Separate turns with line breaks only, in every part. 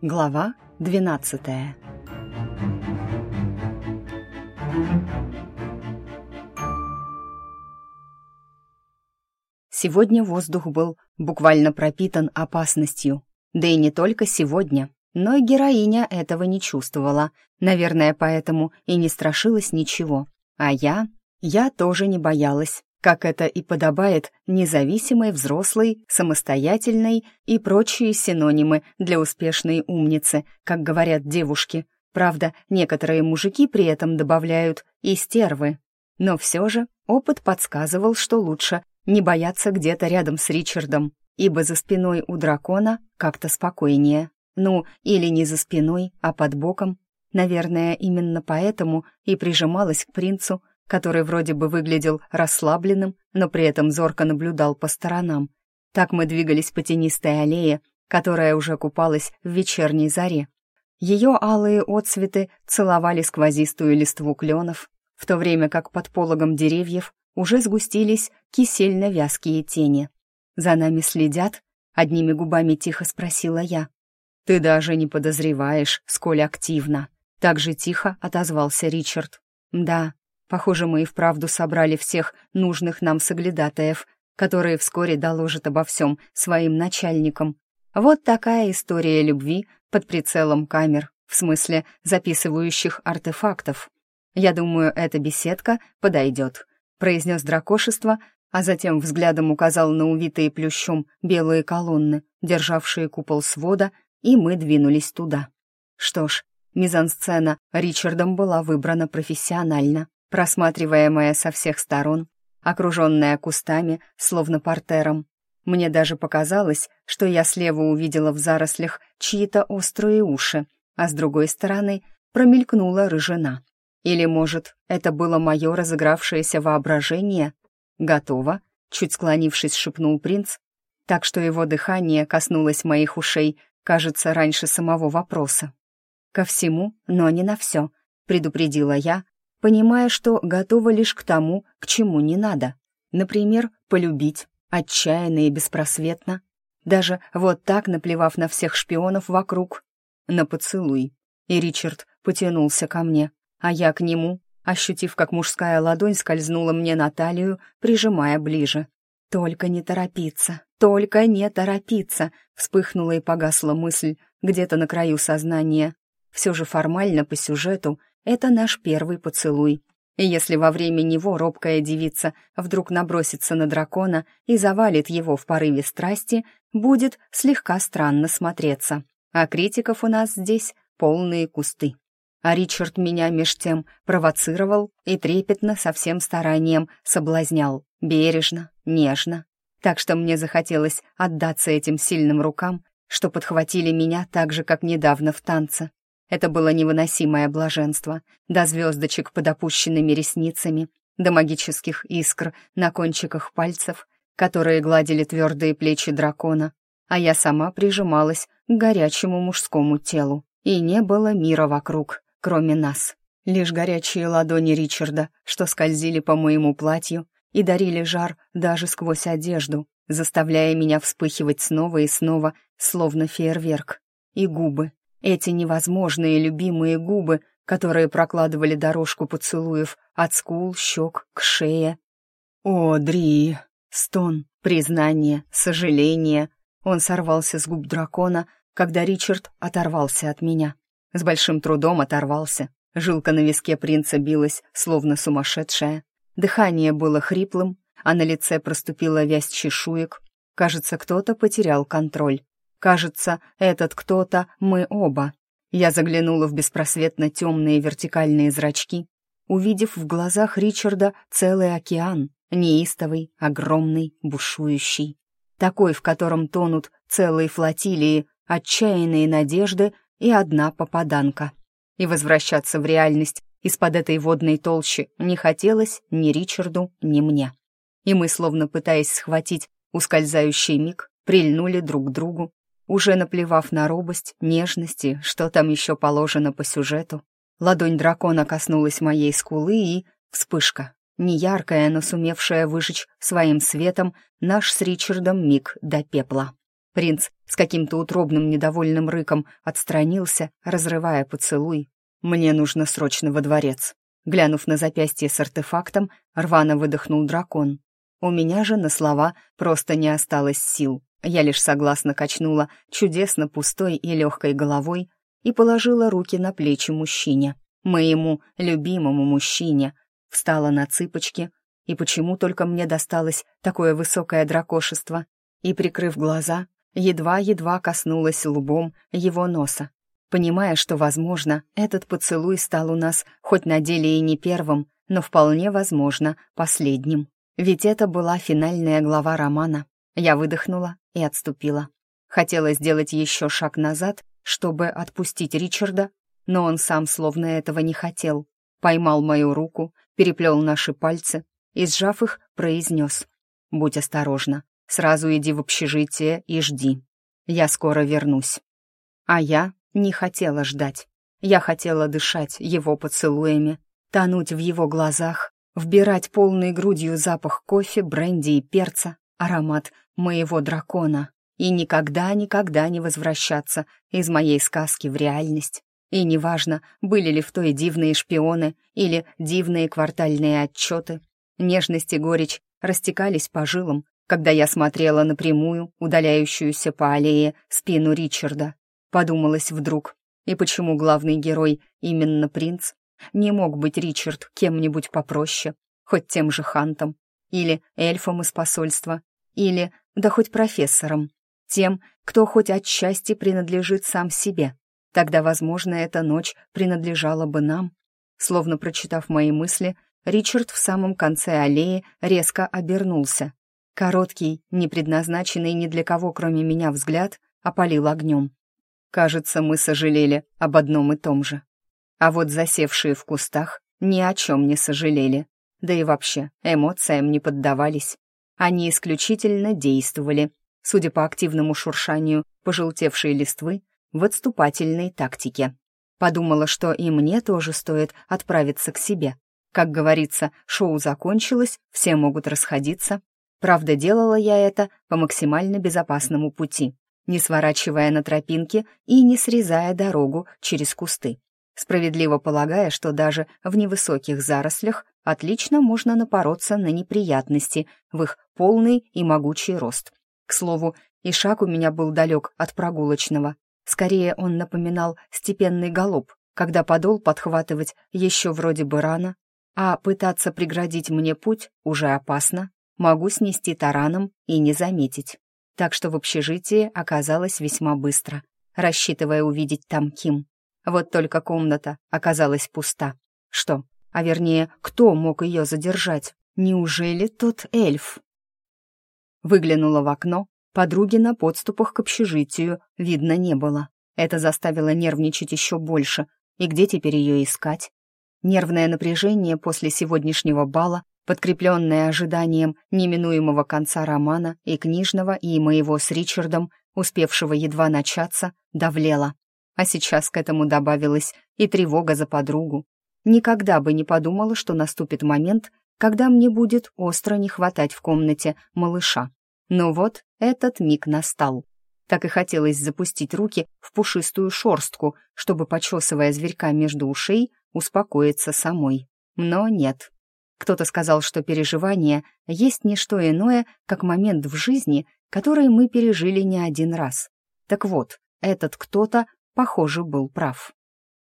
Глава 12. Сегодня воздух был буквально пропитан опасностью. Да и не только сегодня, но и героиня этого не чувствовала. Наверное, поэтому и не страшилась ничего. А я тоже не боялась, как это и подобает независимой, взрослой, самостоятельной и прочие синонимы для успешной умницы, как говорят девушки. Правда, некоторые мужики при этом добавляют и стервы. Но все же опыт подсказывал, что лучше не бояться где-то рядом с Ричардом, ибо за спиной у дракона как-то спокойнее. Ну, или не за спиной, а под боком. Наверное, именно поэтому и прижималась к принцу, который вроде бы выглядел расслабленным, но при этом зорко наблюдал по сторонам. Так мы двигались по тенистой аллее, которая уже купалась в вечерней заре. Ее алые отцветы целовали сквозистую листву кленов, в то время как под пологом деревьев уже сгустились кисельно-вязкие тени. «За нами следят?» — одними губами тихо спросила я. «Ты даже не подозреваешь, сколь активно», — так же тихо отозвался Ричард. «Да». Похоже, мы и вправду собрали всех нужных нам соглядатаев, которые вскоре доложат обо всем своим начальникам. Вот такая история любви под прицелом камер, в смысле записывающих артефактов. «Я думаю, эта беседка подойдет», — произнес дракошество, а затем взглядом указал на увитые плющом белые колонны, державшие купол свода, и мы двинулись туда. Что ж, мизансцена Ричардом была выбрана профессионально, просматриваемая со всех сторон, окруженная кустами, словно партером. Мне даже показалось, что я слева увидела в зарослях чьи-то острые уши, а с другой стороны промелькнула рыжина. Или, может, это было мое разыгравшееся воображение? «Готово», — чуть склонившись, шепнул принц, так что его дыхание коснулось моих ушей, кажется, раньше самого вопроса. «Ко всему, но не на все», — предупредила я, понимая, что готова лишь к тому, к чему не надо. Например, полюбить, отчаянно и беспросветно. Даже вот так, наплевав на всех шпионов вокруг. На поцелуй. И Ричард потянулся ко мне, а я к нему, ощутив, как мужская ладонь скользнула мне на талию, прижимая ближе. «Только не торопиться, только не торопиться!» Вспыхнула и погасла мысль где-то на краю сознания. Все же формально по сюжету это наш первый поцелуй. И если во время него робкая девица вдруг набросится на дракона и завалит его в порыве страсти, будет слегка странно смотреться. А критиков у нас здесь полные кусты. А Ричард меня меж тем провоцировал и трепетно, со всем старанием соблазнял, бережно, нежно. Так что мне захотелось отдаться этим сильным рукам, что подхватили меня так же, как недавно в танце. Это было невыносимое блаженство, до звездочек под опущенными ресницами, до магических искр на кончиках пальцев, которые гладили твердые плечи дракона, а я сама прижималась к горячему мужскому телу. И не было мира вокруг, кроме нас. Лишь горячие ладони Ричарда, что скользили по моему платью и дарили жар даже сквозь одежду, заставляя меня вспыхивать снова и снова, словно фейерверк. И губы. Эти невозможные любимые губы, которые прокладывали дорожку поцелуев от скул, щек к шее. «О, Дри!» Стон, признание, сожаление. Он сорвался с губ дракона, когда Ричард оторвался от меня. С большим трудом оторвался. Жилка на виске принца билась, словно сумасшедшая. Дыхание было хриплым, а на лице проступила вязь чешуек. Кажется, кто-то потерял контроль. Кажется, этот кто-то мы оба. Я заглянула в беспросветно темные вертикальные зрачки, увидев в глазах Ричарда целый океан, неистовый, огромный, бушующий. Такой, в котором тонут целые флотилии, отчаянные надежды и одна попаданка. И возвращаться в реальность из-под этой водной толщи не хотелось ни Ричарду, ни мне. И мы, словно пытаясь схватить ускользающий миг, прильнули друг к другу, уже наплевав на робость, нежности, что там еще положено по сюжету. Ладонь дракона коснулась моей скулы, и вспышка, неяркая, но сумевшая выжечь своим светом наш с Ричардом миг до пепла. Принц с каким-то утробным недовольным рыком отстранился, разрывая поцелуй. «Мне нужно срочно во дворец». Глянув на запястье с артефактом, рвано выдохнул дракон. У меня же на слова просто не осталось сил. Я лишь согласно качнула чудесно пустой и легкой головой и положила руки на плечи мужчине, моему любимому мужчине, встала на цыпочки, и почему только мне досталось такое высокое дракошество, и, прикрыв глаза, едва-едва коснулась лбом его носа, понимая, что, возможно, этот поцелуй стал у нас хоть на деле и не первым, но вполне возможно последним. Ведь это была финальная глава романа. Я выдохнула и отступила. Хотела сделать еще шаг назад, чтобы отпустить Ричарда, но он сам словно этого не хотел. Поймал мою руку, переплел наши пальцы и, сжав их, произнес: «Будь осторожна, сразу иди в общежитие и жди. Я скоро вернусь». А я не хотела ждать. Я хотела дышать его поцелуями, тонуть в его глазах, вбирать полной грудью запах кофе, бренди и перца, аромат моего дракона, и никогда-никогда не возвращаться из моей сказки в реальность. И неважно, были ли в той дивные шпионы или дивные квартальные отчеты, нежность и горечь растекались по жилам, когда я смотрела на прямую, удаляющуюся по аллее спину Ричарда. Подумалось вдруг, и почему главный герой именно принц? Не мог быть Ричард кем-нибудь попроще, хоть тем же Хантом, или эльфом из посольства, или, да хоть профессором, тем, кто хоть отчасти принадлежит сам себе. Тогда, возможно, эта ночь принадлежала бы нам. Словно прочитав мои мысли, Ричард в самом конце аллеи резко обернулся. Короткий, не предназначенный ни для кого, кроме меня, взгляд опалил огнем. Кажется, мы сожалели об одном и том же. А вот засевшие в кустах ни о чем не сожалели, да и вообще эмоциям не поддавались. Они исключительно действовали, судя по активному шуршанию пожелтевшей листвы, в отступательной тактике. Подумала, что и мне тоже стоит отправиться к себе. Как говорится, шоу закончилось, все могут расходиться. Правда, делала я это по максимально безопасному пути, не сворачивая на тропинки и не срезая дорогу через кусты, справедливо полагая, что даже в невысоких зарослях отлично можно напороться на неприятности в их полный и могучий рост. К слову, и шаг у меня был далек от прогулочного. Скорее, он напоминал степенный галоп, когда подол подхватывать еще вроде бы рано, а пытаться преградить мне путь уже опасно, могу снести тараном и не заметить. Так что в общежитии оказалось весьма быстро, рассчитывая увидеть там Ким. Вот только комната оказалась пуста. Что, а вернее, кто мог ее задержать? Неужели тот эльф? Выглянула в окно. Подруги на подступах к общежитию видно не было. Это заставило нервничать еще больше. И где теперь ее искать? Нервное напряжение после сегодняшнего бала, подкрепленное ожиданием неминуемого конца романа и книжного, и моего с Ричардом, успевшего едва начаться, давлело. А сейчас к этому добавилась и тревога за подругу. Никогда бы не подумала, что наступит момент, когда мне будет остро не хватать в комнате малыша. Но вот этот миг настал. Так и хотелось запустить руки в пушистую шорстку, чтобы, почесывая зверька между ушей, успокоиться самой. Но нет. Кто-то сказал, что переживание есть не что иное, как момент в жизни, который мы пережили не один раз. Так вот, этот кто-то, похоже, был прав.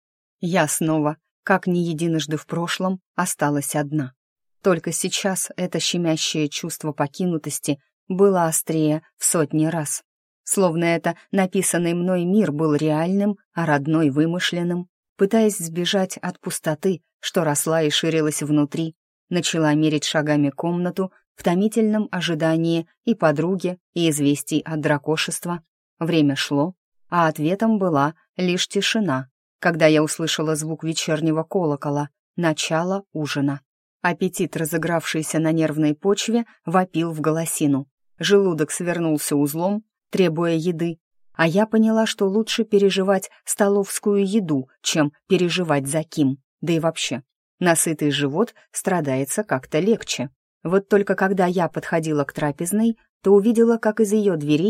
Я снова, как не единожды в прошлом, осталась одна. Только сейчас это щемящее чувство покинутости было острее в сотни раз. Словно это написанный мной мир был реальным, а родной вымышленным. Пытаясь сбежать от пустоты, что росла и ширилась внутри, начала мерить шагами комнату в томительном ожидании и подруги, и известий от дракошества. Время шло, а ответом была лишь тишина, когда я услышала звук вечернего колокола, начало ужина. Аппетит, разыгравшийся на нервной почве, вопил в голосину. Желудок свернулся узлом, требуя еды, а я поняла, что лучше переживать столовскую еду, чем переживать за Ким. Да и вообще, на сытый живот страдается как-то легче. Вот только когда я подходила к трапезной, то увидела, как из ее дверей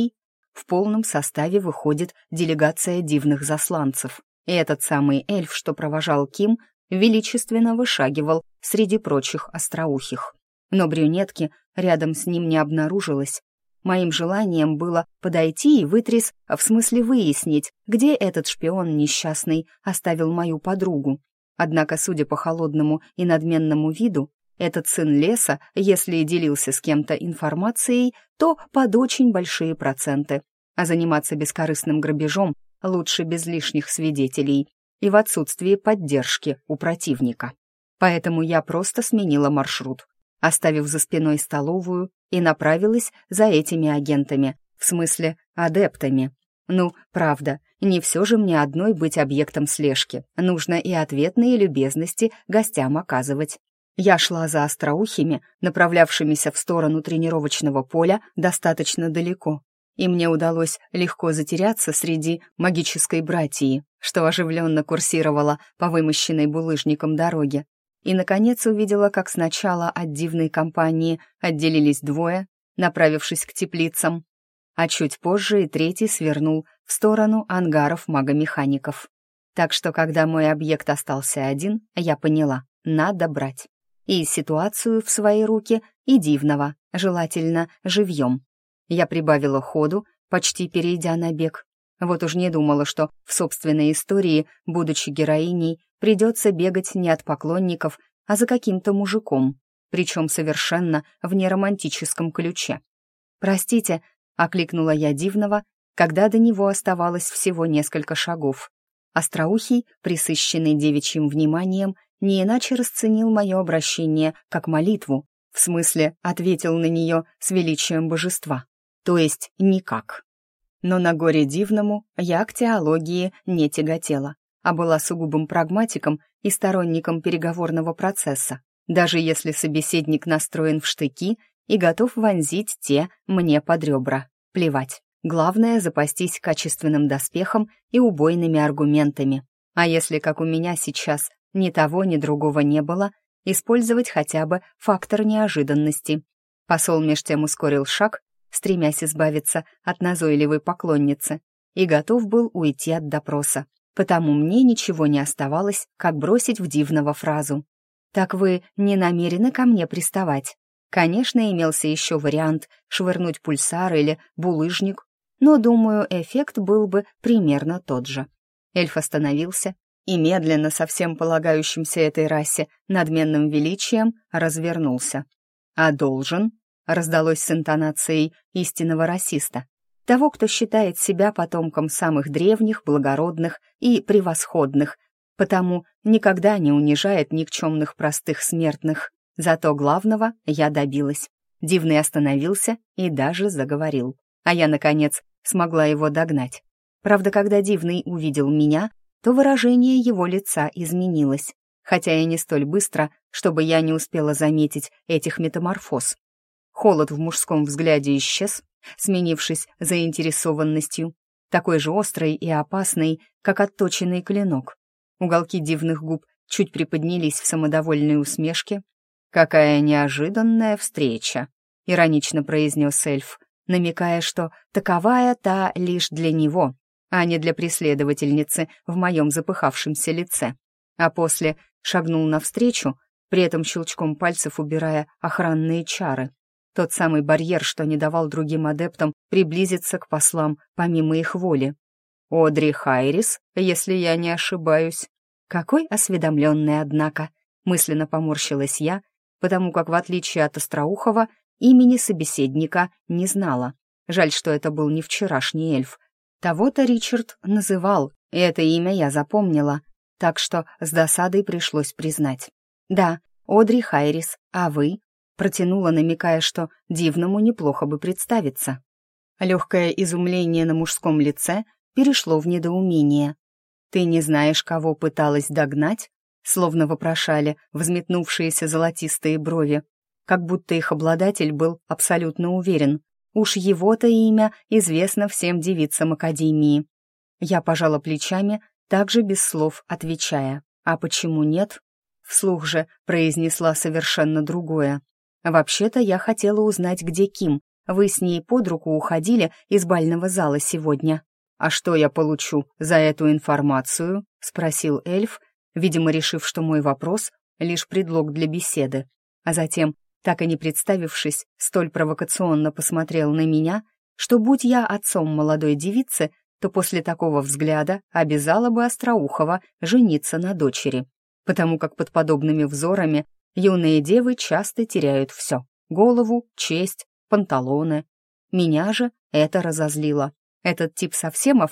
в полном составе выходит делегация дивных засланцев. И этот самый эльф, что провожал Ким, величественно вышагивал среди прочих остроухих. Но брюнетки рядом с ним не обнаружилось. Моим желанием было подойти и в смысле выяснить, где этот шпион несчастный оставил мою подругу. Однако, судя по холодному и надменному виду, этот сын леса, если и делился с кем-то информацией, то под очень большие проценты. А заниматься бескорыстным грабежом лучше без лишних свидетелей и в отсутствии поддержки у противника. Поэтому я просто сменила маршрут, оставив за спиной столовую, и направилась за этими агентами, в смысле адептами. Ну, правда, не все же мне одной быть объектом слежки, нужно и ответные любезности гостям оказывать. Я шла за остроухими, направлявшимися в сторону тренировочного поля достаточно далеко, и мне удалось легко затеряться среди магической братьи, что оживленно курсировала по вымощенной булыжником дороге. И, наконец, увидела, как сначала от дивной компании отделились двое, направившись к теплицам, а чуть позже и третий свернул в сторону ангаров магомехаников. Так что, когда мой объект остался один, я поняла — надо брать. И ситуацию в свои руки, и дивного, желательно живьем. Я прибавила ходу, почти перейдя на бег. Вот уж не думала, что в собственной истории, будучи героиней, придется бегать не от поклонников, а за каким-то мужиком, причем совершенно в неромантическом ключе. «Простите», — окликнула я дивного, когда до него оставалось всего несколько шагов. Остроухий, присыщенный девичьим вниманием, не иначе расценил мое обращение как молитву, в смысле ответил на нее с величием божества, то есть никак. Но на горе дивному я к теологии не тяготела, а была сугубым прагматиком и сторонником переговорного процесса, даже если собеседник настроен в штыки и готов вонзить те мне под ребра. Плевать. Главное — запастись качественным доспехом и убойными аргументами. А если, как у меня сейчас, ни того, ни другого не было, использовать хотя бы фактор неожиданности. Посол меж тем ускорил шаг, стремясь избавиться от назойливой поклонницы, и готов был уйти от допроса. Потому мне ничего не оставалось, как бросить в дивного фразу. «Так вы не намерены ко мне приставать?» Конечно, имелся еще вариант швырнуть пульсар или булыжник, но, думаю, эффект был бы примерно тот же. Эльф остановился и медленно, со всем полагающимся этой расе надменным величием, развернулся. «А должен?» — раздалось с интонацией истинного расиста. Того, кто считает себя потомком самых древних, благородных и превосходных, потому никогда не унижает никчемных простых смертных. Зато главного я добилась. Дивный остановился и даже заговорил. А я, наконец, смогла его догнать. Правда, когда Дивный увидел меня, то выражение его лица изменилось, хотя и не столь быстро, чтобы я не успела заметить этих метаморфоз. Холод в мужском взгляде исчез, сменившись заинтересованностью, такой же острой и опасной, как отточенный клинок. Уголки дивных губ чуть приподнялись в самодовольной усмешке. «Какая неожиданная встреча!» — иронично произнес эльф, намекая, что таковая та лишь для него, а не для преследовательницы в моем запыхавшемся лице. А после шагнул навстречу, при этом щелчком пальцев убирая охранные чары. Тот самый барьер, что не давал другим адептам приблизиться к послам помимо их воли. «Одри Хайрис, если я не ошибаюсь». «Какой осведомленный, однако!» — мысленно поморщилась я, потому как, в отличие от Остроухова, имени собеседника не знала. Жаль, что это был не вчерашний эльф. Того-то Ричард называл, и это имя я запомнила, так что с досадой пришлось признать. «Да, Одри Хайрис, а вы?» Протянула, намекая, что дивному неплохо бы представиться. Легкое изумление на мужском лице перешло в недоумение. «Ты не знаешь, кого пыталась догнать?» Словно вопрошали взметнувшиеся золотистые брови, как будто их обладатель был абсолютно уверен. Уж его-то имя известно всем девицам Академии. Я пожала плечами, также без слов отвечая. «А почему нет?» Вслух же произнесла совершенно другое. «Вообще-то я хотела узнать, где Ким, вы с ней под руку уходили из бального зала сегодня». «А что я получу за эту информацию?» — спросил эльф, видимо, решив, что мой вопрос — лишь предлог для беседы. А затем, так и не представившись, столь провокационно посмотрел на меня, что, будь я отцом молодой девицы, то после такого взгляда обязала бы Остроухова жениться на дочери, потому как под подобными взорами юные девы часто теряют все — голову, честь, панталоны. Меня же это разозлило. Этот тип совсем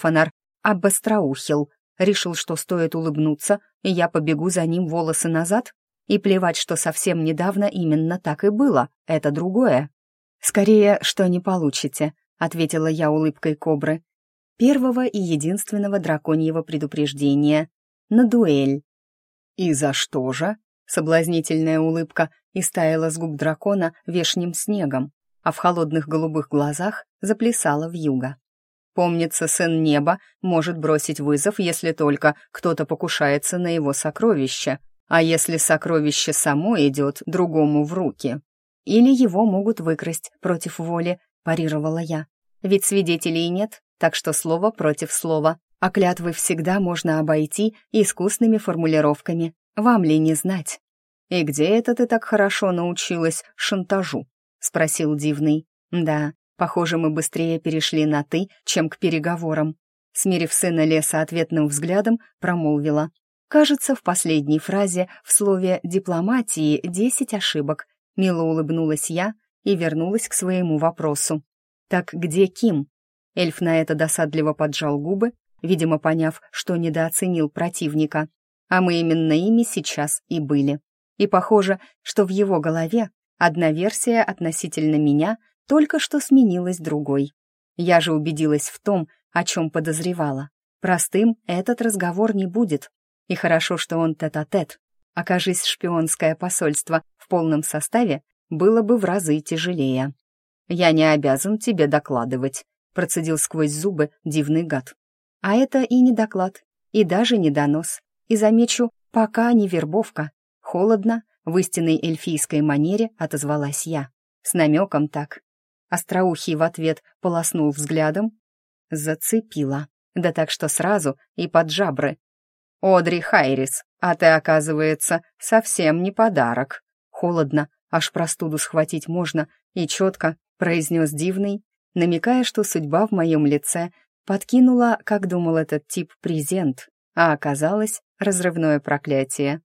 обостроухил, решил, что стоит улыбнуться, и я побегу за ним волосы назад, и плевать, что совсем недавно именно так и было, это другое. «Скорее, что не получите», — ответила я улыбкой кобры. «Первого и единственного драконьего предупреждения. На дуэль». «И за что же?» — соблазнительная улыбка истаяла с губ дракона вешним снегом, а в холодных голубых глазах заплясала вьюга. «Помнится, сын неба может бросить вызов, если только кто-то покушается на его сокровище, а если сокровище само идет другому в руки. Или его могут выкрасть против воли», — парировала я. «Ведь свидетелей нет, так что слово против слова, а клятвы всегда можно обойти искусными формулировками. Вам ли не знать?» «И где это ты так хорошо научилась шантажу?» — спросил Дивный. «Да, похоже, мы быстрее перешли на «ты», чем к переговорам». Смирив сына леса ответным взглядом, промолвила. «Кажется, в последней фразе в слове «дипломатии» 10 ошибок». Мило улыбнулась я и вернулась к своему вопросу. «Так где Ким?» Эльф на это досадливо поджал губы, видимо, поняв, что недооценил противника. А мы именно ими сейчас и были. И похоже, что в его голове одна версия относительно меня только что сменилась другой. Я же убедилась в том, о чем подозревала. Простым этот разговор не будет. И хорошо, что он тет-а-тет. Окажись шпионское посольство в полном составе, было бы в разы тяжелее. «Я не обязан тебе докладывать», — процедил сквозь зубы дивный гад. А это и не доклад, и даже не донос. И замечу, пока не вербовка. Холодно, в истинной эльфийской манере отозвалась я. С намеком так. Остроухий в ответ полоснул взглядом. Зацепила. Да так что сразу и под жабры. «Одри Хайрис, а ты, оказывается, совсем не подарок». Холодно, аж простуду схватить можно, и четко произнес Дивный, намекая, что судьба в моем лице подкинула, как думал этот тип, презент, а оказалось разрывное проклятие.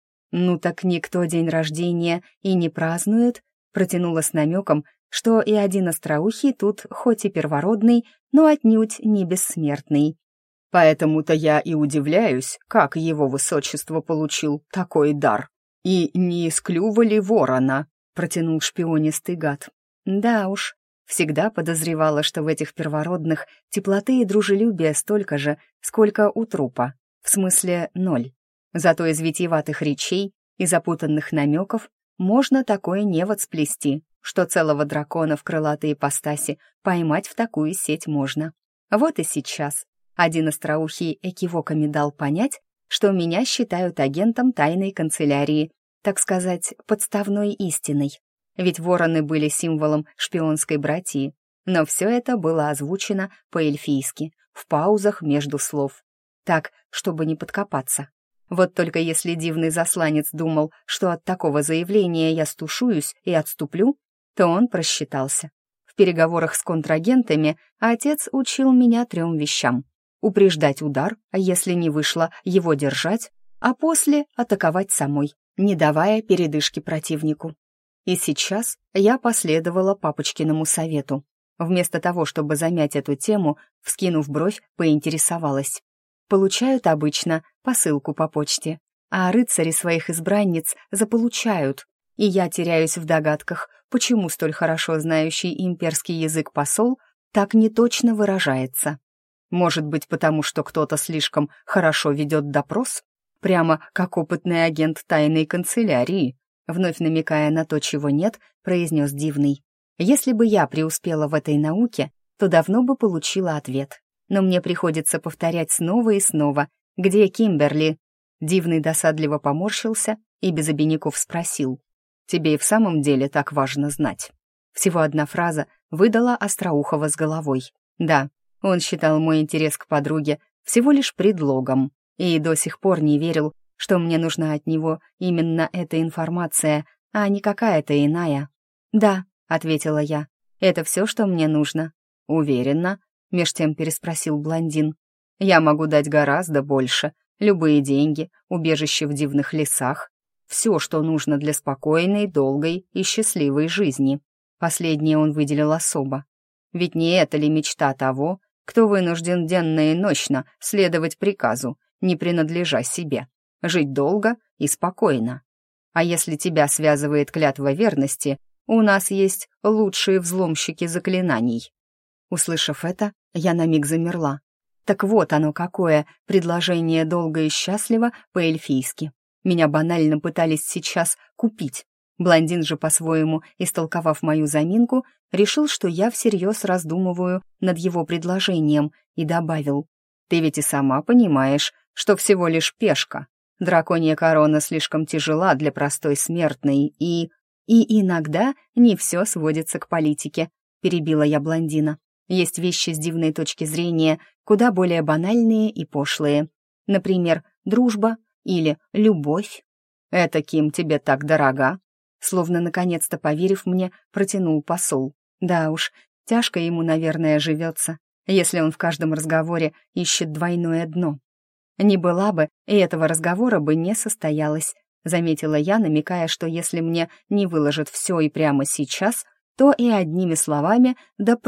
«Ну так никто день рождения и не празднует», протянула с намеком, что и один остроухий тут хоть и первородный, но отнюдь не бессмертный. «Поэтому-то я и удивляюсь, как его высочество получил такой дар. И не из клюва ли ворона?» протянул шпионистый гад. «Да уж, всегда подозревала, что в этих первородных теплоты и дружелюбия столько же, сколько у трупа, в смысле 0. Зато из витиеватых речей и запутанных намеков можно такое невод сплести, что целого дракона в крылатой ипостаси поймать в такую сеть можно. Вот и сейчас один остроухий экивоками дал понять, что меня считают агентом тайной канцелярии, так сказать, подставной истиной. Ведь вороны были символом шпионской братьи, но все это было озвучено по-эльфийски, в паузах между слов. Так, чтобы не подкопаться. Вот только если дивный засланец думал, что от такого заявления я стушуюсь и отступлю, то он просчитался. В переговорах с контрагентами отец учил меня 3 вещам. Упреждать удар, а если не вышло, его держать, а после атаковать самой, не давая передышки противнику. И сейчас я последовала папочкиному совету. Вместо того, чтобы замять эту тему, вскинув бровь, поинтересовалась. Получают обычно посылку по почте, а рыцари своих избранниц заполучают, и я теряюсь в догадках, почему столь хорошо знающий имперский язык посол так неточно выражается. Может быть, потому что кто-то слишком хорошо ведет допрос? Прямо как опытный агент тайной канцелярии, вновь намекая на то, чего нет, произнес Дивный. Если бы я преуспела в этой науке, то давно бы получила ответ. Но мне приходится повторять снова и снова. «Где Кимберли?» Дивный досадливо поморщился и без обиняков спросил. «Тебе и в самом деле так важно знать?» Всего одна фраза, выдала Остроухова с головой. Да, он считал мой интерес к подруге всего лишь предлогом и до сих пор не верил, что мне нужна от него именно эта информация, а не какая-то иная. «Да», — ответила я, — «это все, что мне нужно». «Уверена?» — меж тем переспросил блондин. «Я могу дать гораздо больше. Любые деньги, убежище в дивных лесах. Все, что нужно для спокойной, долгой и счастливой жизни». Последнее он выделил особо. Ведь не это ли мечта того, кто вынужден денно и ночно следовать приказу, не принадлежа себе, жить долго и спокойно? А если тебя связывает клятва верности, у нас есть лучшие взломщики заклинаний. Услышав это, я на миг замерла. Так вот оно какое, предложение долго и счастливо по-эльфийски. Меня банально пытались сейчас купить. Блондин же, по-своему, истолковав мою заминку, решил, что я всерьез раздумываю над его предложением, и добавил: «Ты ведь и сама понимаешь, что всего лишь пешка. Драконья корона слишком тяжела для простой смертной, и иногда не все сводится к политике», — перебила я блондина. «Есть вещи с дивной точки зрения куда более банальные и пошлые. Например, дружба или любовь». «Это кем тебе так дорога?» Словно наконец-то поверив мне, протянул посол. Да уж, тяжко ему, наверное, живется, если он в каждом разговоре ищет двойное дно. «Не была бы, и этого разговора бы не состоялось», заметила я, намекая, что если мне не выложат все и прямо сейчас, то и одними словами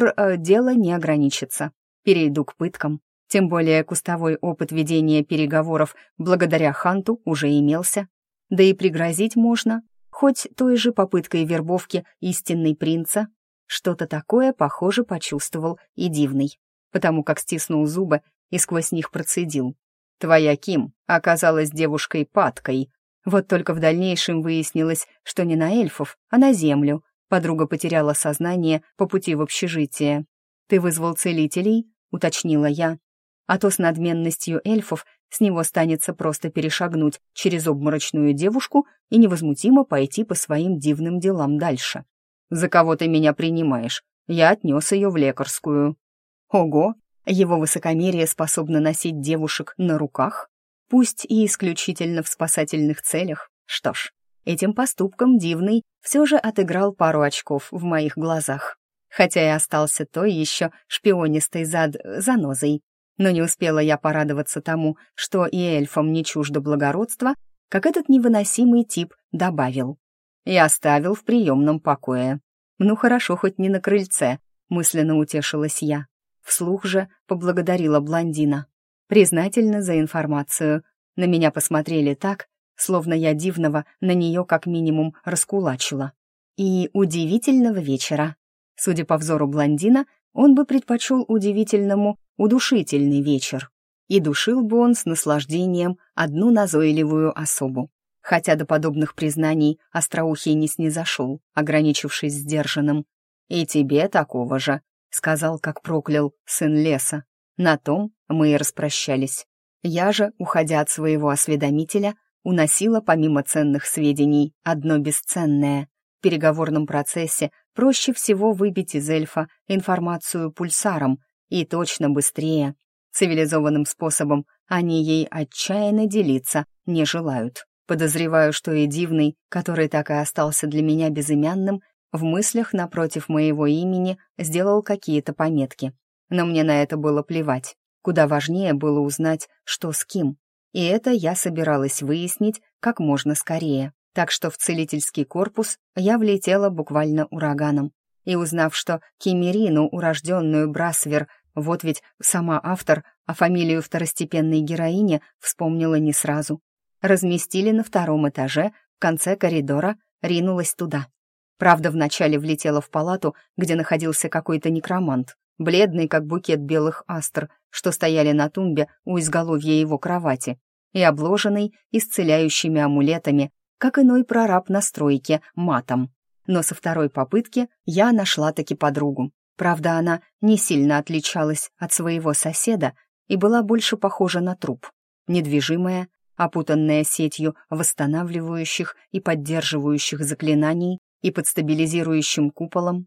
дело не ограничится. Перейду к пыткам. Тем более кустовой опыт ведения переговоров благодаря Ханту уже имелся. Да и пригрозить можно, хоть той же попыткой вербовки истинной принца. Что-то такое, похоже, почувствовал и Дивный, потому как стиснул зубы и сквозь них процедил: «Твоя Ким оказалась девушкой-падкой». Вот только в дальнейшем выяснилось, что не на эльфов, а на землю. Подруга потеряла сознание по пути в общежитие. «Ты вызвал целителей?» — уточнила я. «А то с надменностью эльфов с него станется просто перешагнуть через обморочную девушку и невозмутимо пойти по своим дивным делам дальше». «За кого ты меня принимаешь? Я отнес ее в лекарскую». «Ого! Его высокомерие способно носить девушек на руках, пусть и исключительно в спасательных целях. Что ж, этим поступком Дивный все же отыграл пару очков в моих глазах, хотя и остался той еще шпионистой занозой. Но не успела я порадоваться тому, что и эльфам не чуждо благородство, как этот невыносимый тип добавил: «И оставил в приемном покое». «Ну хорошо, хоть не на крыльце», — мысленно утешилась я. Вслух же поблагодарила блондина. Признательна за информацию. На меня посмотрели так, словно я Дивного на нее как минимум раскулачила. И удивительного вечера. Судя по взору блондина, он бы предпочел удивительному удушительный вечер. И душил бы он с наслаждением одну назойливую особу. Хотя до подобных признаний Остроухий не снизошел, ограничившись сдержанным. «И тебе такого же», — сказал, как проклял сын леса. На том мы и распрощались. Я же, уходя от своего осведомителя, уносила помимо ценных сведений одно бесценное. В переговорном процессе проще всего выбить из эльфа информацию пульсаром, и точно быстрее. Цивилизованным способом они ей отчаянно делиться не желают. Подозреваю, что и Дивный, который так и остался для меня безымянным, в мыслях напротив моего имени сделал какие-то пометки. Но мне на это было плевать. Куда важнее было узнать, что с кем. И это я собиралась выяснить как можно скорее. Так что в целительский корпус я влетела буквально ураганом. И узнав, что Кимерину, урожденную Брасвер, вот ведь сама автор, а фамилию второстепенной героини вспомнила не сразу. Разместили на 2-м этаже, в конце коридора, ринулась туда. Правда, вначале влетела в палату, где находился какой-то некромант, бледный, как букет белых астр, что стояли на тумбе у изголовья его кровати, и обложенный исцеляющими амулетами, как иной прораб на стройке, матом. Но со 2-й попытки я нашла-таки подругу. Правда, она не сильно отличалась от своего соседа и была больше похожа на труп. Недвижимая, опутанная сетью восстанавливающих и поддерживающих заклинаний и под стабилизирующим куполом.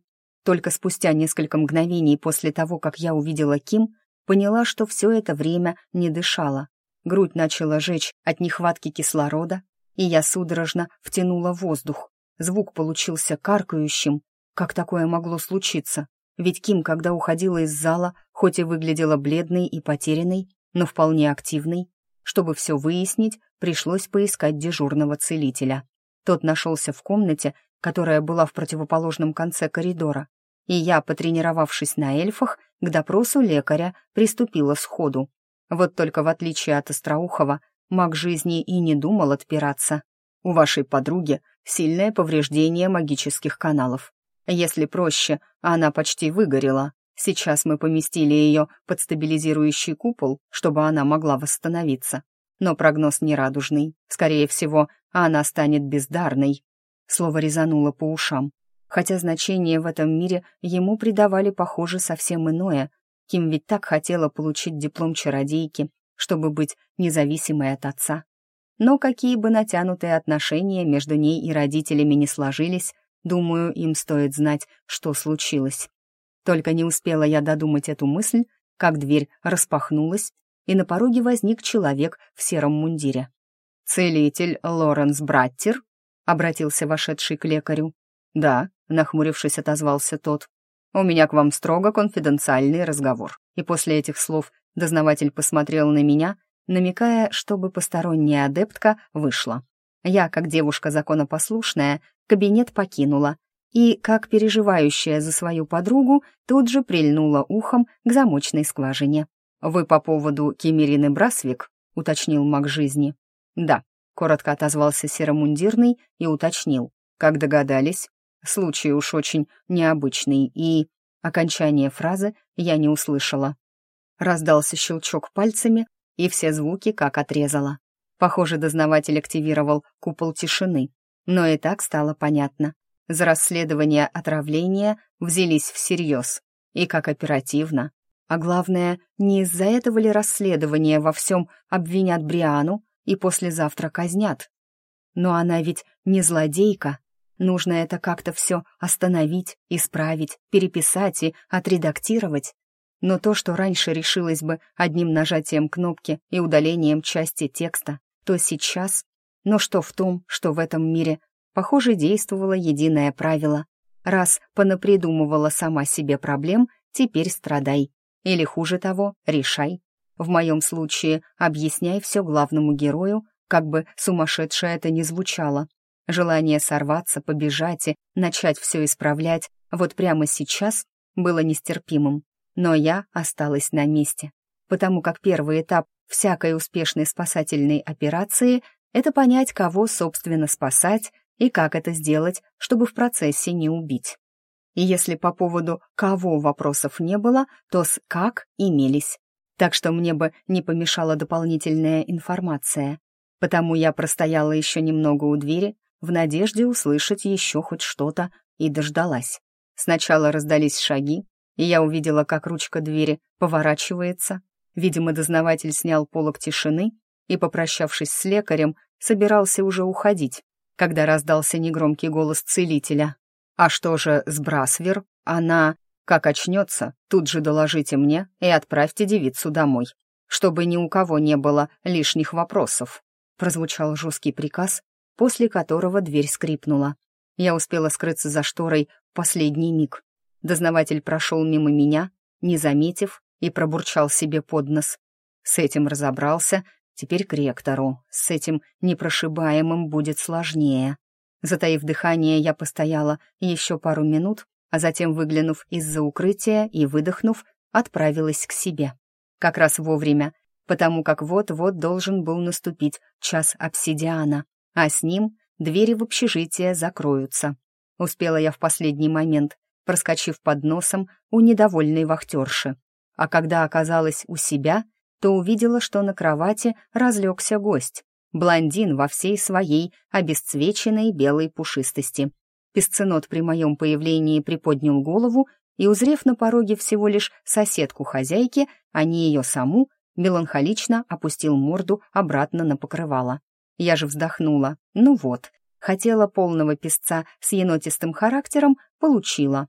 Только спустя несколько мгновений после того, как я увидела Ким, поняла, что все это время не дышала. Грудь начала жечь от нехватки кислорода, и я судорожно втянула воздух. Звук получился каркающим. Как такое могло случиться? Ведь Ким, когда уходила из зала, хоть и выглядела бледной и потерянной, но вполне активной. Чтобы все выяснить, пришлось поискать дежурного целителя. Тот нашелся в комнате, которая была в противоположном конце коридора, и я, потренировавшись на эльфах, к допросу лекаря приступила сходу. Вот только в отличие от Остроухова, маг жизни и не думал отпираться. У вашей подруги сильное повреждение магических каналов. Если проще, она почти выгорела. Сейчас мы поместили ее под стабилизирующий купол, чтобы она могла восстановиться. Но прогноз нерадужный. Скорее всего, она станет бездарной. Слово резануло по ушам. Хотя значение в этом мире ему придавали, похоже, совсем иное. Ким ведь так хотела получить диплом чародейки, чтобы быть независимой от отца. Но какие бы натянутые отношения между ней и родителями не сложились, думаю, им стоит знать, что случилось. Только не успела я додумать эту мысль, как дверь распахнулась, и на пороге возник человек в сером мундире. «Целитель Лоренс Браттер?» — обратился вошедший к лекарю. «Да», — нахмурившись, отозвался тот. «У меня к вам строго конфиденциальный разговор». И после этих слов дознаватель посмотрел на меня, намекая, чтобы посторонняя адептка вышла. Я, как девушка законопослушная, кабинет покинула, и, как переживающая за свою подругу, тут же прильнула ухом к замочной скважине. «Вы по поводу Кемерины Брасвик?» — уточнил маг жизни. «Да», — коротко отозвался серомундирный и уточнил. «Как догадались? Случай уж очень необычный, и...» Окончание фразы я не услышала. Раздался щелчок пальцами, и все звуки как отрезало. Похоже, дознаватель активировал купол тишины. Но и так стало понятно. За расследование отравления взялись всерьез. И как оперативно. А главное, не из-за этого ли расследования во всем обвинят Бриану и послезавтра казнят? Но она ведь не злодейка. Нужно это как-то все остановить, исправить, переписать и отредактировать. Но то, что раньше решилось бы одним нажатием кнопки и удалением части текста, то сейчас... Но что в том, что в этом мире, похоже, действовало единое правило. Раз понапридумывала сама себе проблем, теперь страдай. Или хуже того, решай. В моем случае объясняй все главному герою, как бы сумасшедше это ни звучало. Желание сорваться, побежать и начать все исправлять вот прямо сейчас было нестерпимым. Но я осталась на месте, потому как первый этап всякой успешной спасательной операции — это понять, кого, собственно, спасать и как это сделать, чтобы в процессе не убить. И если по поводу «кого» вопросов не было, то с «как» имелись. Так что мне бы не помешала дополнительная информация. Потому я простояла еще немного у двери, в надежде услышать еще хоть что-то, и дождалась. Сначала раздались шаги, и я увидела, как ручка двери поворачивается. Видимо, дознаватель снял полог тишины и, попрощавшись с лекарем, собирался уже уходить, когда раздался негромкий голос целителя. «А что же с Брасвер? Она, как очнется, тут же доложите мне и отправьте девицу домой, чтобы ни у кого не было лишних вопросов». Прозвучал жесткий приказ, после которого дверь скрипнула. Я успела скрыться за шторой в последний миг. Дознаватель прошел мимо меня, не заметив, и пробурчал себе под нос. С этим разобрался, теперь к ректору. С этим непрошибаемым будет сложнее. Затаив дыхание, я постояла еще пару минут, а затем, выглянув из-за укрытия и выдохнув, отправилась к себе. Как раз вовремя, потому как вот-вот должен был наступить час обсидиана, а с ним двери в общежитие закроются. Успела я в последний момент, проскочив под носом у недовольной вахтерши. А когда оказалась у себя, то увидела, что на кровати разлегся гость. Блондин во всей своей обесцвеченной белой пушистости. Песценот при моем появлении приподнял голову и, узрев на пороге всего лишь соседку хозяйки, а не ее саму, меланхолично опустил морду обратно на покрывало. Я же вздохнула. Ну вот, хотела полного песца с енотистым характером, получила.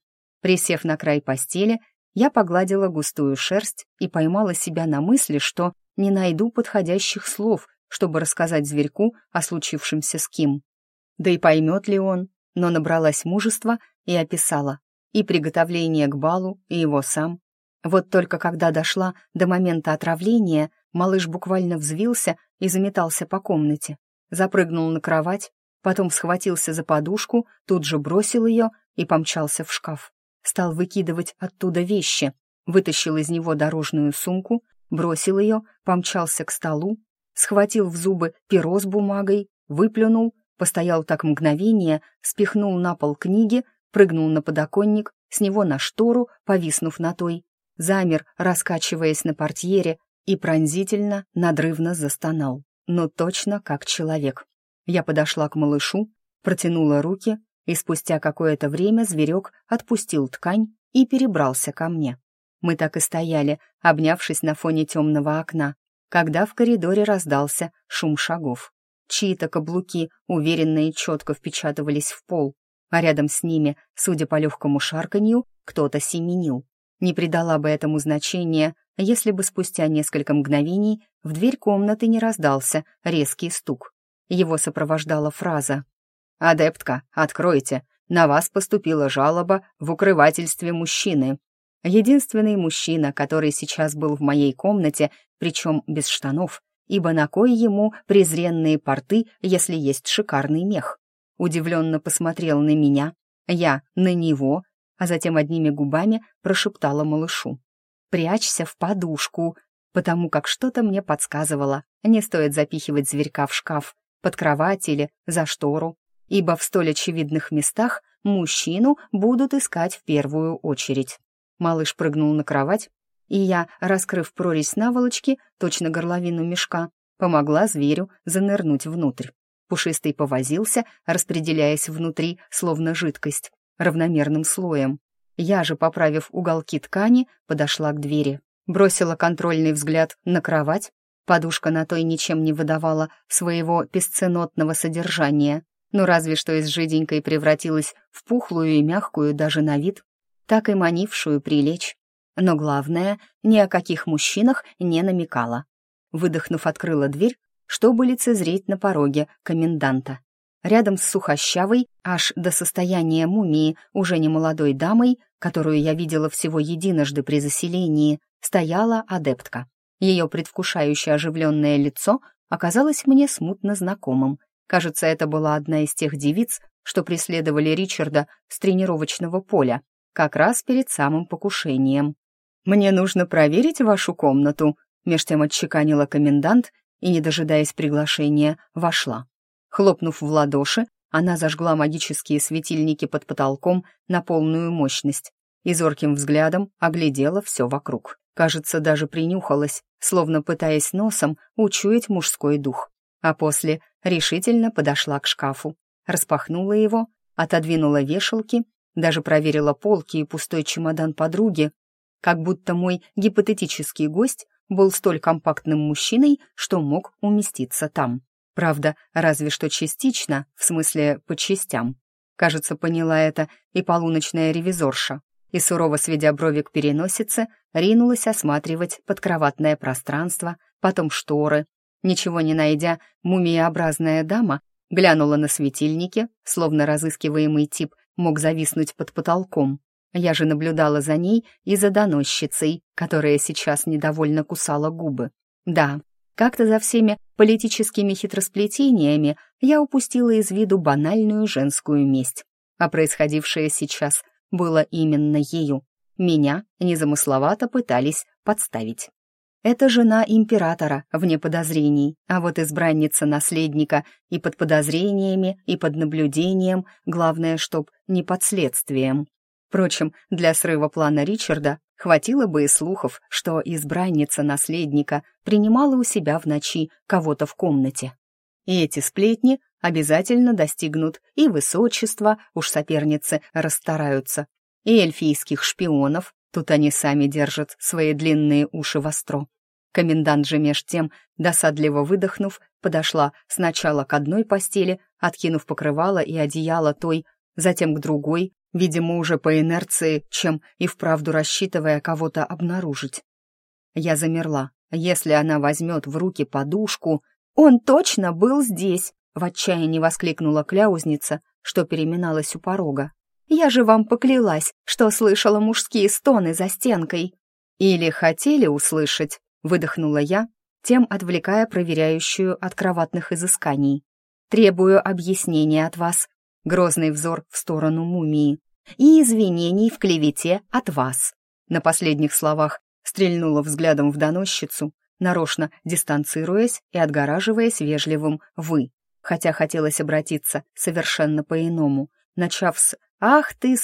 Присев на край постели, я погладила густую шерсть и поймала себя на мысли, что не найду подходящих слов, чтобы рассказать зверьку о случившемся с Ким. Да и поймет ли он, но набралась мужества и описала и приготовление к балу, и его сам. Вот только когда дошла до момента отравления, малыш буквально взвился и заметался по комнате. Запрыгнул на кровать, потом схватился за подушку, тут же бросил ее и помчался в шкаф. Стал выкидывать оттуда вещи, вытащил из него дорожную сумку, бросил ее, помчался к столу, схватил в зубы перо с бумагой, выплюнул, постоял так мгновение, спихнул на пол книги, прыгнул на подоконник, с него на штору, повиснув на той, замер, раскачиваясь на портьере, и пронзительно, надрывно застонал. Но точно как человек. Я подошла к малышу, протянула руки, и спустя какое-то время зверек отпустил ткань и перебрался ко мне. Мы так и стояли, обнявшись на фоне темного окна, когда в коридоре раздался шум шагов. Чьи-то каблуки уверенно и четко впечатывались в пол, а рядом с ними, судя по легкому шарканью, кто-то семенил. Не придала бы этому значения, если бы спустя несколько мгновений в дверь комнаты не раздался резкий стук. Его сопровождала фраза: «Адептка, откройте, на вас поступила жалоба в укрывательстве мужчины». Единственный мужчина, который сейчас был в моей комнате, причем без штанов, ибо на кой ему презренные порты, если есть шикарный мех. Удивленно посмотрел на меня, я на него, а затем одними губами прошептала малышу: «Прячься в подушку», потому как что-то мне подсказывало, не стоит запихивать зверька в шкаф, под кровать или за штору, ибо в столь очевидных местах мужчину будут искать в первую очередь. Малыш прыгнул на кровать, и я, раскрыв прорезь наволочки, точно горловину мешка, помогла зверю занырнуть внутрь. Пушистый повозился, распределяясь внутри, словно жидкость, равномерным слоем. Я же, поправив уголки ткани, подошла к двери. Бросила контрольный взгляд на кровать. Подушка на той ничем не выдавала своего песценотного содержания, но разве что из жиденькой превратилась в пухлую и мягкую даже на вид, так и манившую прилечь. Но главное, ни о каких мужчинах не намекала. Выдохнув, открыла дверь, чтобы лицезреть на пороге коменданта. Рядом с сухощавой, аж до состояния мумии, уже не молодой дамой, которую я видела всего единожды при заселении, стояла адептка. Ее предвкушающе оживленное лицо оказалось мне смутно знакомым. Кажется, это была одна из тех девиц, что преследовали Ричарда с тренировочного поля, как раз перед самым покушением. «Мне нужно проверить вашу комнату», — меж тем отчеканила комендант и, не дожидаясь приглашения, вошла. Хлопнув в ладоши, она зажгла магические светильники под потолком на полную мощность и зорким взглядом оглядела все вокруг. Кажется, даже принюхалась, словно пытаясь носом учуять мужской дух. А после решительно подошла к шкафу, распахнула его, отодвинула вешалки, даже проверила полки и пустой чемодан подруги, как будто мой гипотетический гость был столь компактным мужчиной, что мог уместиться там. Правда, разве что частично, в смысле по частям. Кажется, поняла это и полуночная ревизорша, и, сурово сведя брови к переносице, ринулась осматривать подкроватное пространство, потом шторы. Ничего не найдя, мумиеобразная дама глянула на светильники, словно разыскиваемый тип мог зависнуть под потолком. Я же наблюдала за ней и за доносчицей, которая сейчас недовольно кусала губы. Да, как-то за всеми политическими хитросплетениями я упустила из виду банальную женскую месть. А происходившее сейчас было именно ею. Меня незамысловато пытались подставить. Это жена императора, вне подозрений, а вот избранница наследника и под подозрениями, и под наблюдением, главное, чтоб не под следствием. Впрочем, для срыва плана Ричарда хватило бы и слухов, что избранница наследника принимала у себя в ночи кого-то в комнате. И эти сплетни обязательно достигнут и высочества, уж соперницы расстараются, и эльфийских шпионов, тут они сами держат свои длинные уши востро. Комендант же меж тем, досадливо выдохнув, подошла сначала к одной постели, откинув покрывало и одеяло той, затем к другой, видимо, уже по инерции, чем и вправду рассчитывая кого-то обнаружить. Я замерла. Если она возьмет в руки подушку... «Он точно был здесь!» — в отчаянии воскликнула кляузница, что переминалась у порога. «Я же вам поклялась, что слышала мужские стоны за стенкой!» «Или хотели услышать?» — выдохнула я, тем отвлекая проверяющую от кроватных изысканий. «Требую объяснения от вас», — грозный взор в сторону мумии, «и извинений в клевете от вас». На последних словах стрельнула взглядом в доносчицу, нарочно дистанцируясь и отгораживаясь вежливым «вы», хотя хотелось обратиться совершенно по-иному, начав с «Ах ты,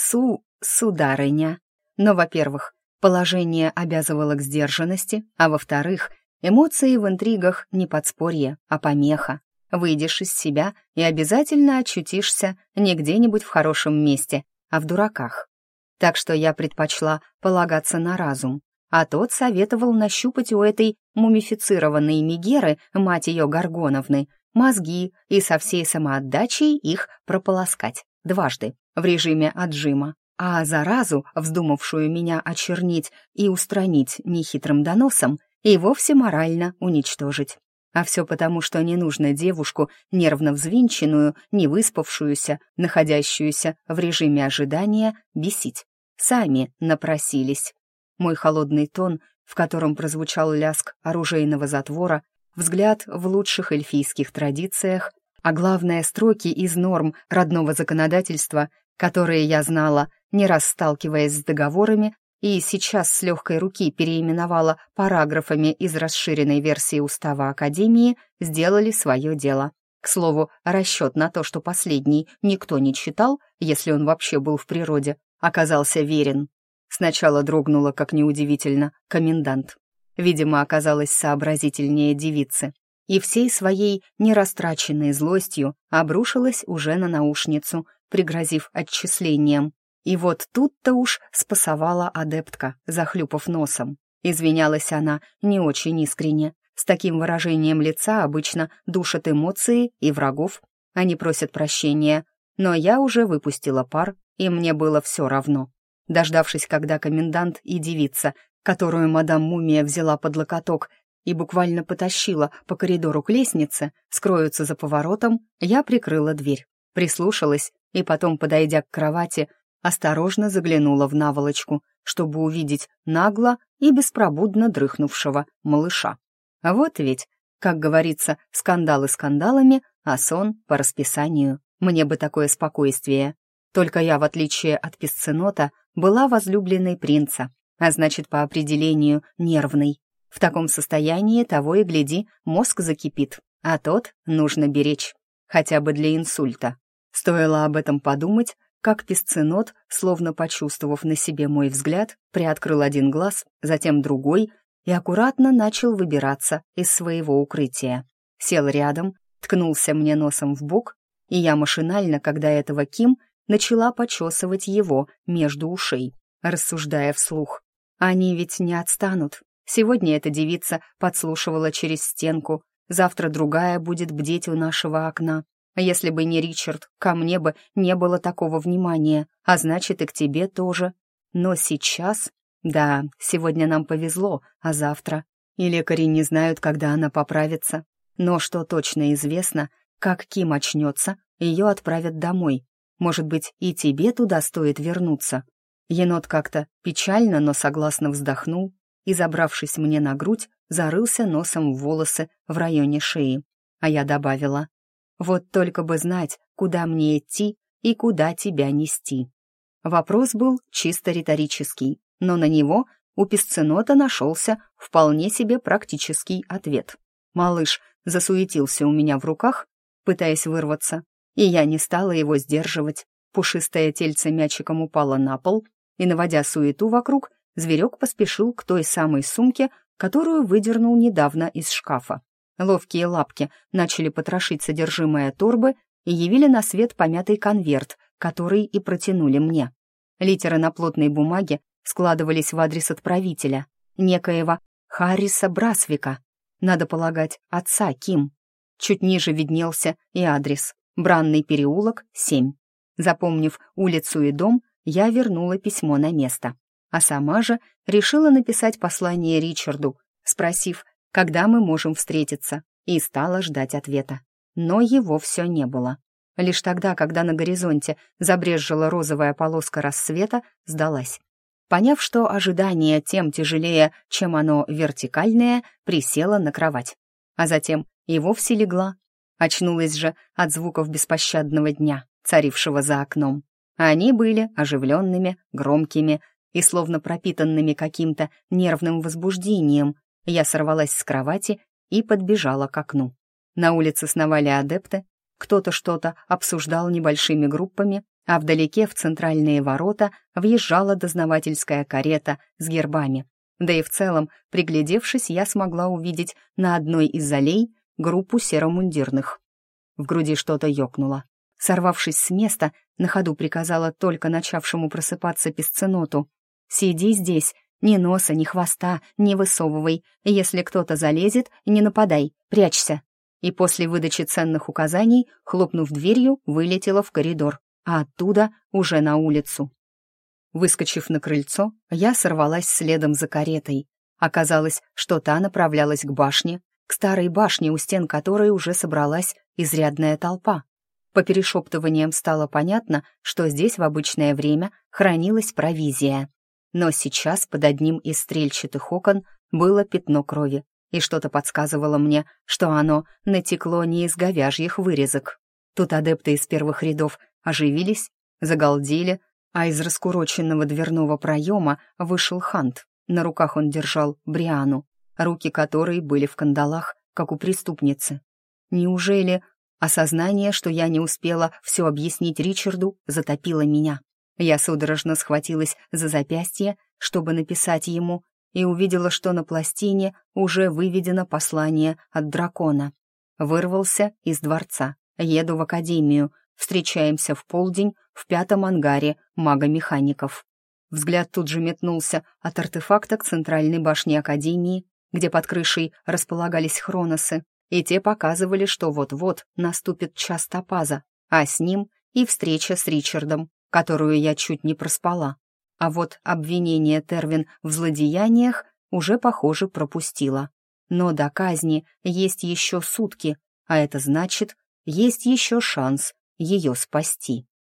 сударыня!». Но, во-первых, положение обязывало к сдержанности, а во-вторых, эмоции в интригах не подспорье, а помеха. Выйдешь из себя и обязательно очутишься не где-нибудь в хорошем месте, а в дураках. Так что я предпочла полагаться на разум, а тот советовал нащупать у этой мумифицированной Мегеры, мать ее Горгоновны, мозги и со всей самоотдачей их прополоскать дважды в режиме отжима, а заразу, вздумавшую меня очернить и устранить нехитрым доносом, и вовсе морально уничтожить. А все потому, что не нужно девушку, нервно взвинченную, невыспавшуюся, находящуюся в режиме ожидания, бесить. Сами напросились. Мой холодный тон, в котором прозвучал лязг оружейного затвора, взгляд в лучших эльфийских традициях, а главное, строки из норм родного законодательства, которые я знала, не раз сталкиваясь с договорами, и сейчас с легкой руки переименовала параграфами из расширенной версии устава Академии, сделали свое дело. К слову, расчет на то, что последний никто не читал, если он вообще был в природе, оказался верен. Сначала дрогнула, как неудивительно, комендант. Видимо, оказалась сообразительнее девицы. И всей своей нерастраченной злостью обрушилась уже на наушницу, пригрозив отчислением. И вот тут-то уж спасовала адептка, захлюпав носом. Извинялась она не очень искренне. С таким выражением лица обычно душат эмоции и врагов. Они просят прощения. Но я уже выпустила пар, и мне было все равно. Дождавшись, когда комендант и девица, которую мадам Мумия взяла под локоток и буквально потащила по коридору к лестнице, скроются за поворотом, я прикрыла дверь, прислушалась и потом, подойдя к кровати, осторожно заглянула в наволочку, чтобы увидеть нагло и беспробудно дрыхнувшего малыша. А вот ведь, как говорится, скандалы скандалами, а сон по расписанию. Мне бы такое спокойствие. Только я, в отличие от песценота, была возлюбленной принца, а значит, по определению, нервной. В таком состоянии, того и гляди, мозг закипит, а тот нужно беречь, хотя бы для инсульта. Стоило об этом подумать, как песценот, словно почувствовав на себе мой взгляд, приоткрыл один глаз, затем другой и аккуратно начал выбираться из своего укрытия. Сел рядом, ткнулся мне носом в бок, и я машинально, когда этого Ким, начала почесывать его между ушей, рассуждая вслух. Они ведь не отстанут. Сегодня эта девица подслушивала через стенку, завтра другая будет бдеть у нашего окна. Если бы не Ричард, ко мне бы не было такого внимания, а значит и к тебе тоже. Но сейчас... Да, сегодня нам повезло, а завтра... И лекари не знают, когда она поправится. Но что точно известно, как Ким очнется, ее отправят домой. Может быть, и тебе туда стоит вернуться?» Енот как-то печально, но согласно вздохнул и, забравшись мне на грудь, зарылся носом в волосы в районе шеи. А я добавила: «Вот только бы знать, куда мне идти и куда тебя нести». Вопрос был чисто риторический, но на него у песценота нашелся вполне себе практический ответ. Малыш засуетился у меня в руках, пытаясь вырваться, и я не стала его сдерживать. Пушистое тельце мячиком упало на пол, и, наводя суету вокруг, зверек поспешил к той самой сумке, которую выдернул недавно из шкафа. Ловкие лапки начали потрошить содержимое торбы и явили на свет помятый конверт, который и протянули мне. Литеры на плотной бумаге складывались в адрес отправителя, некоего Харриса Брасвика, надо полагать, отца Ким. Чуть ниже виднелся и адрес: Бранный переулок, 7. Запомнив улицу и дом, я вернула письмо на место, а сама же решила написать послание Ричарду, спросив, когда мы можем встретиться, и стала ждать ответа. Но его все не было. Лишь тогда, когда на горизонте забрезжила розовая полоска рассвета, сдалась. Поняв, что ожидание тем тяжелее, чем оно вертикальное, присела на кровать. А затем и вовсе легла. Очнулась же от звуков беспощадного дня, царившего за окном. Они были оживленными, громкими и словно пропитанными каким-то нервным возбуждением. Я сорвалась с кровати и подбежала к окну. На улице сновали адепты, кто-то что-то обсуждал небольшими группами, а вдалеке в центральные ворота въезжала дознавательская карета с гербами. Да и в целом, приглядевшись, я смогла увидеть на одной из аллей группу серомундирных. В груди что-то ёкнуло. Сорвавшись с места, на ходу приказала только начавшему просыпаться песценоту: «Сиди здесь, ни носа, ни хвоста, не высовывай. Если кто-то залезет, не нападай, прячься». И после выдачи ценных указаний, хлопнув дверью, вылетела в коридор, а оттуда уже на улицу. Выскочив на крыльцо, я сорвалась следом за каретой. Оказалось, что та направлялась к башне, к старой башне, у стен которой уже собралась изрядная толпа. По перешептываниям стало понятно, что здесь в обычное время хранилась провизия. Но сейчас под одним из стрельчатых окон было пятно крови, и что-то подсказывало мне, что оно натекло не из говяжьих вырезок. Тут адепты из первых рядов оживились, загалдели, а из раскуроченного дверного проема вышел Хант. На руках он держал Бриану, руки которой были в кандалах, как у преступницы. Неужели осознание, что я не успела все объяснить Ричарду, затопило меня? Я судорожно схватилась за запястье, чтобы написать ему, и увидела, что на пластине уже выведено послание от дракона. Вырвался из дворца. Еду в академию. Встречаемся в полдень в 5-м ангаре мага-механиков. Взгляд тут же метнулся от артефакта к центральной башне академии, где под крышей располагались хроносы, и те показывали, что вот-вот наступит час топаза, а с ним и встреча с Ричардом, которую я чуть не проспала. А вот обвинение Тервин в злодеяниях уже, похоже, пропустила. Но до казни есть еще сутки, а это значит, есть еще шанс ее спасти.